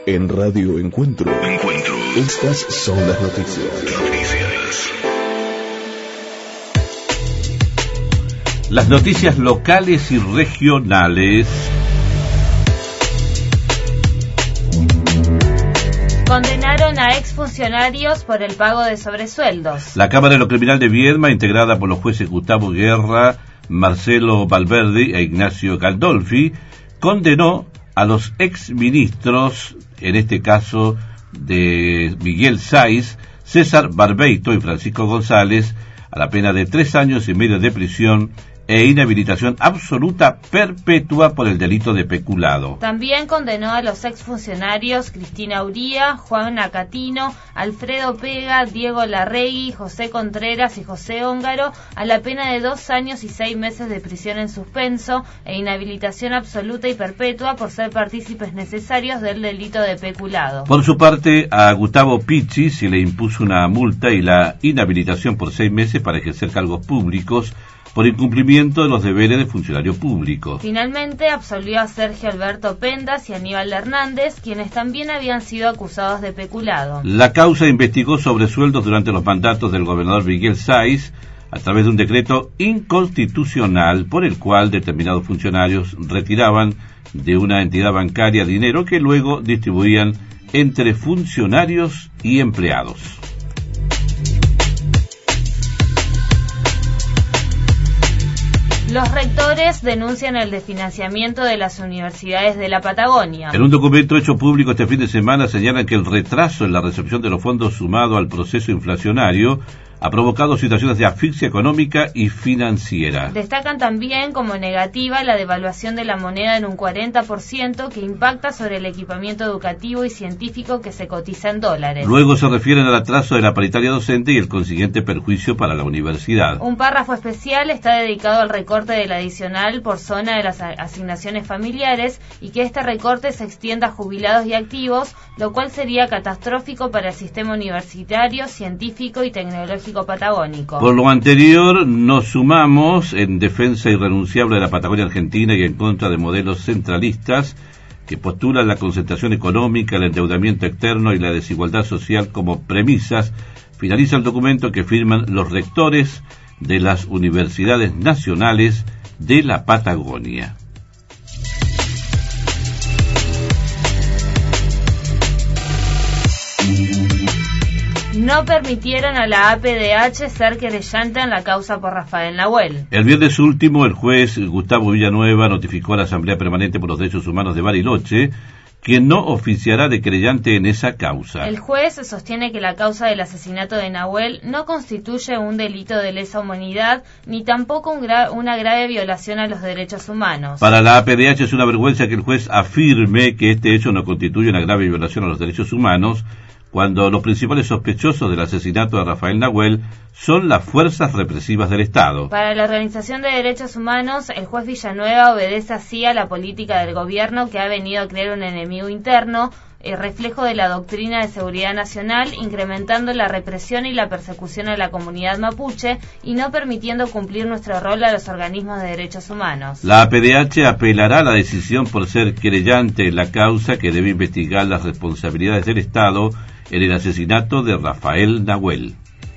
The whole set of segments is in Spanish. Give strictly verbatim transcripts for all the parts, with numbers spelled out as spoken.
En Radio Encuentro. Encuentro. Estas son las noticias. Noticias. Las noticias locales y regionales. Condenaron a exfuncionarios por el pago de sobresueldos. La Cámara de lo Criminal de Viedma, integrada por los jueces Gustavo Guerra, Marcelo Valverde e Ignacio Galdolfi, condenó a los exministros, en este caso de Miguel Sáiz, César Barbeito y Francisco González, a la pena de tres años y medio de prisión e inhabilitación absoluta perpetua por el delito de peculado. También condenó a los exfuncionarios Cristina Uría, Juan Acatino, Alfredo Pega, Diego Larregui, José Contreras y José Óngaro a la pena de dos años y seis meses de prisión en suspenso e inhabilitación absoluta y perpetua por ser partícipes necesarios del delito de peculado. Por su parte, a Gustavo Picci se le impuso una multa y la inhabilitación por seis meses para ejercer cargos públicos por incumplimiento de los deberes de funcionario público. Finalmente absolvió a Sergio Alberto Pendas y Aníbal Hernández, quienes también habían sido acusados de peculado. La causa investigó sobresueldos durante los mandatos del gobernador Miguel Sáiz a través de un decreto inconstitucional por el cual determinados funcionarios retiraban de una entidad bancaria dinero que luego distribuían entre funcionarios y empleados. Los rectores denuncian el desfinanciamiento de las universidades de la Patagonia. En un documento hecho público este fin de semana señalan que el retraso en la recepción de los fondos sumado al proceso inflacionario ha provocado situaciones de asfixia económica y financiera. Destacan también como negativa la devaluación de la moneda en un cuarenta por ciento que impacta sobre el equipamiento educativo y científico que se cotiza en dólares. Luego se refieren al atraso de la paritaria docente y el consiguiente perjuicio para la universidad. Un párrafo especial está dedicado al recorte del adicional por zona de las asignaciones familiares y que este recorte se extienda a jubilados y activos, lo cual sería catastrófico para el sistema universitario, científico y tecnológico patagónico. Por lo anterior, nos sumamos en defensa irrenunciable de la Patagonia Argentina y en contra de modelos centralistas que postulan la concentración económica, el endeudamiento externo y la desigualdad social como premisas. Finaliza el documento que firman los rectores de las universidades nacionales de la Patagonia. No permitieron a la A P D H ser querellante en la causa por Rafael Nahuel. El viernes último, el juez Gustavo Villanueva notificó a la Asamblea Permanente por los Derechos Humanos de Bariloche que no oficiará de querellante en esa causa. El juez sostiene que la causa del asesinato de Nahuel no constituye un delito de lesa humanidad ni tampoco un gra- una grave violación a los derechos humanos. Para la A P D H es una vergüenza que el juez afirme que este hecho no constituye una grave violación a los derechos humanos, cuando los principales sospechosos del asesinato de Rafael Nahuel son las fuerzas represivas del Estado. Para la Organización de Derechos Humanos, el juez Villanueva obedece así a la política del gobierno que ha venido a crear un enemigo interno, el reflejo de la doctrina de seguridad nacional, incrementando la represión y la persecución a la comunidad mapuche y no permitiendo cumplir nuestro rol a los organismos de derechos humanos. La A P D H apelará a la decisión por ser querellante en la causa que debe investigar las responsabilidades del Estado en el asesinato de Rafael Nahuel.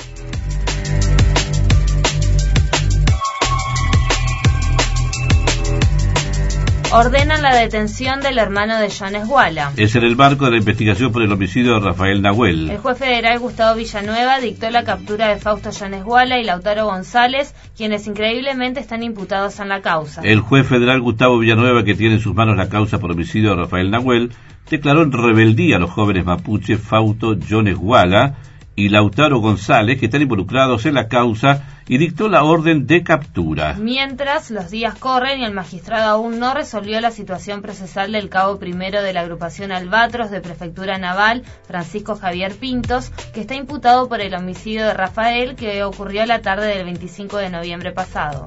Ordenan la detención del hermano de John Esguala. Es en el marco de la investigación por el homicidio de Rafael Nahuel. El juez federal Gustavo Villanueva dictó la captura de Fausto John Esguala y Lautaro González, quienes increíblemente están imputados en la causa. El juez federal Gustavo Villanueva, que tiene en sus manos la causa por homicidio de Rafael Nahuel, declaró en rebeldía a los jóvenes mapuches Fausto John Esguala y Lautaro González, que están involucrados en la causa, y dictó la orden de captura. Mientras, los días corren y el magistrado aún no resolvió la situación procesal del cabo primero de la agrupación Albatros de Prefectura Naval, Francisco Javier Pintos, que está imputado por el homicidio de Rafael, que ocurrió la tarde del veinticinco de noviembre pasado.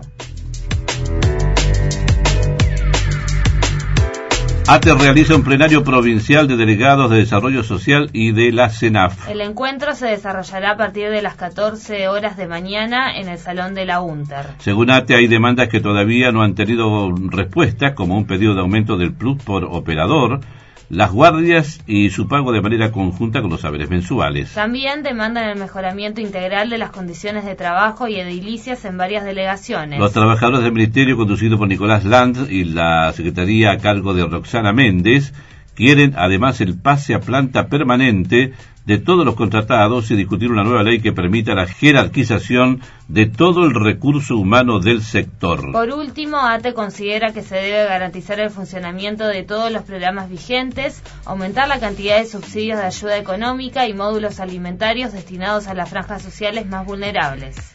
ATE realiza un plenario provincial de delegados de Desarrollo Social y de la CENAF. El encuentro se desarrollará a partir de las catorce horas de mañana en el Salón de la UNTER. Según ATE, hay demandas que todavía no han tenido respuesta, como un pedido de aumento del plus por operador, las guardias y su pago de manera conjunta con los saberes mensuales. También demandan el mejoramiento integral de las condiciones de trabajo y edilicias en varias delegaciones. Los trabajadores del Ministerio, conducido por Nicolás Land, y la Secretaría a cargo de Roxana Méndez, quieren además el pase a planta permanente de todos los contratados y discutir una nueva ley que permita la jerarquización de todo el recurso humano del sector. Por último, ATE considera que se debe garantizar el funcionamiento de todos los programas vigentes, aumentar la cantidad de subsidios de ayuda económica y módulos alimentarios destinados a las franjas sociales más vulnerables.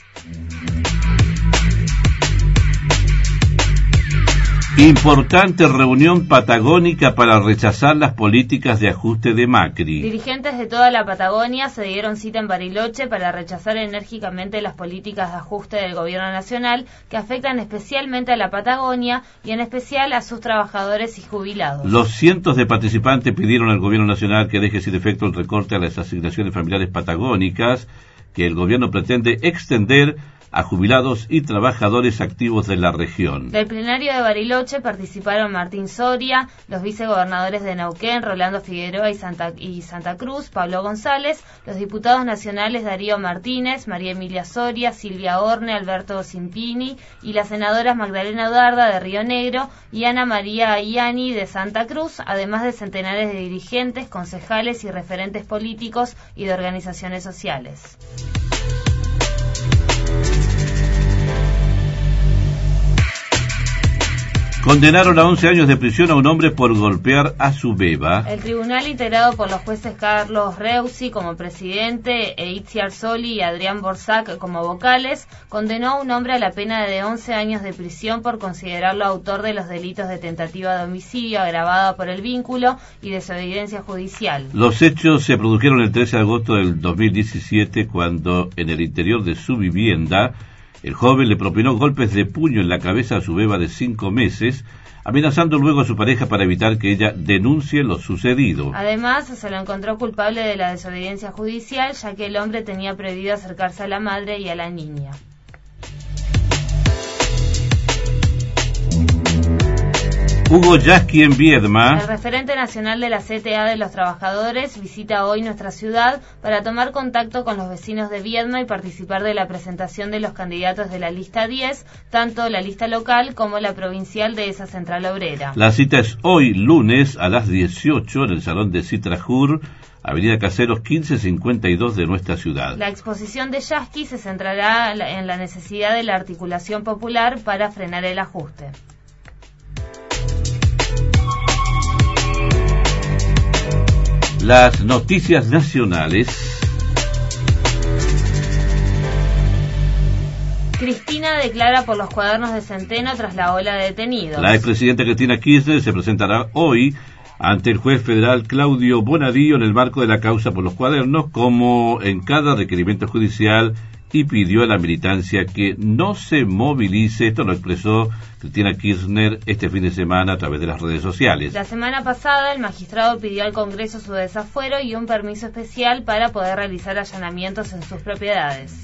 Importante reunión patagónica para rechazar las políticas de ajuste de Macri. Dirigentes de toda la Patagonia se dieron cita en Bariloche para rechazar enérgicamente las políticas de ajuste del gobierno nacional que afectan especialmente a la Patagonia y en especial a sus trabajadores y jubilados. Los cientos de participantes pidieron al gobierno nacional que deje sin efecto el recorte a las asignaciones familiares patagónicas que el gobierno pretende extender a jubilados y trabajadores activos de la región. Del plenario de Bariloche participaron Martín Soria, los vicegobernadores de Neuquén, Rolando Figueroa y Santa, y Santa Cruz, Pablo González, los diputados nacionales Darío Martínez, María Emilia Soria, Silvia Orne, Alberto Cimpini y las senadoras Magdalena Darda de Río Negro y Ana María Ayani de Santa Cruz, además de centenares de dirigentes, concejales y referentes políticos y de organizaciones sociales. Condenaron a once años de prisión a un hombre por golpear a su beba. El tribunal, integrado por los jueces Carlos Reusi como presidente e Itziar Soli y Adrián Borsac como vocales, condenó a un hombre a la pena de once años de prisión por considerarlo autor de los delitos de tentativa de homicidio agravada por el vínculo y desobediencia judicial. Los hechos se produjeron el trece de agosto del dos mil diecisiete, cuando en el interior de su vivienda el joven le propinó golpes de puño en la cabeza a su beba de cinco meses, amenazando luego a su pareja para evitar que ella denuncie lo sucedido. Además, se lo encontró culpable de la desobediencia judicial, ya que el hombre tenía prohibido acercarse a la madre y a la niña. Hugo Yasky en Viedma. El referente nacional de la C T A de los Trabajadores visita hoy nuestra ciudad para tomar contacto con los vecinos de Viedma y participar de la presentación de los candidatos de la lista diez, tanto la lista local como la provincial de esa central obrera. La cita es hoy, lunes, a las dieciocho, en el Salón de Citrajur, Avenida Caseros quince cincuenta y dos de nuestra ciudad. La exposición de Yasky se centrará en la necesidad de la articulación popular para frenar el ajuste. Las noticias nacionales. Cristina declara por los cuadernos de Centeno tras la ola de detenidos. La expresidenta Cristina Kirchner se presentará hoy ante el juez federal Claudio Bonadío en el marco de la causa por los cuadernos, como en cada requerimiento judicial, y pidió a la militancia que no se movilice. Esto lo expresó Cristina Kirchner este fin de semana a través de las redes sociales. La semana pasada el magistrado pidió al Congreso su desafuero y un permiso especial para poder realizar allanamientos en sus propiedades.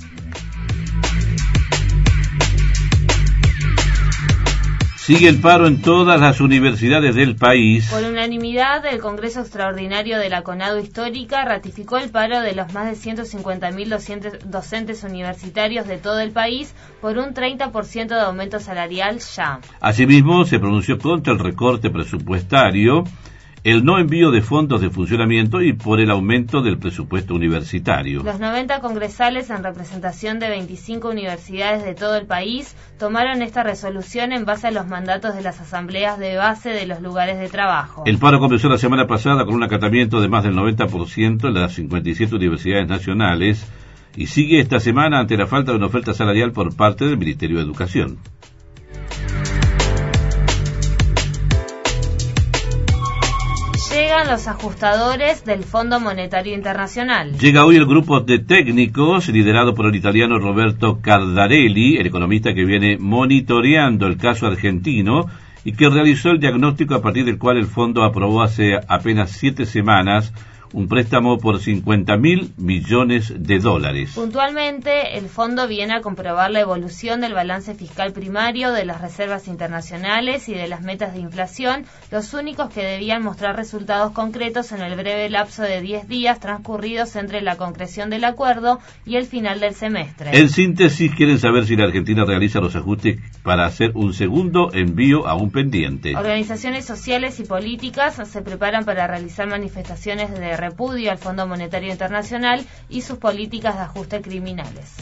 Sigue el paro en todas las universidades del país. Por unanimidad, el Congreso Extraordinario de la CONADU Histórica ratificó el paro de los más de ciento cincuenta mil docentes universitarios de todo el país por un treinta por ciento de aumento salarial ya. Asimismo, se pronunció contra el recorte presupuestario, el no envío de fondos de funcionamiento y por el aumento del presupuesto universitario. Los noventa congresales, en representación de veinticinco universidades de todo el país, tomaron esta resolución en base a los mandatos de las asambleas de base de los lugares de trabajo. El paro comenzó la semana pasada con un acatamiento de más del noventa por ciento en las cincuenta y siete universidades nacionales y sigue esta semana ante la falta de una oferta salarial por parte del Ministerio de Educación. Llegan los ajustadores del Fondo Monetario Internacional. Llega hoy el grupo de técnicos liderado por el italiano Roberto Cardarelli, el economista que viene monitoreando el caso argentino y que realizó el diagnóstico a partir del cual el fondo aprobó hace apenas siete semanas un préstamo por cincuenta mil millones de dólares. Puntualmente, el fondo viene a comprobar la evolución del balance fiscal primario, de las reservas internacionales y de las metas de inflación, los únicos que debían mostrar resultados concretos en el breve lapso de diez días transcurridos entre la concreción del acuerdo y el final del semestre. En síntesis, quieren saber si la Argentina realiza los ajustes para hacer un segundo envío aún pendiente. Organizaciones sociales y políticas se preparan para realizar manifestaciones de repudio al Fondo Monetario Internacional y sus políticas de ajuste criminales.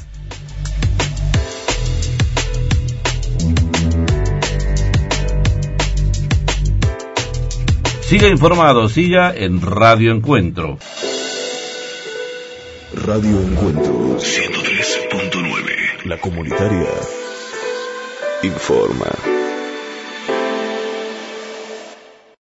Siga informado, siga en Radio Encuentro. Radio Encuentro ciento tres punto nueve. La comunitaria informa.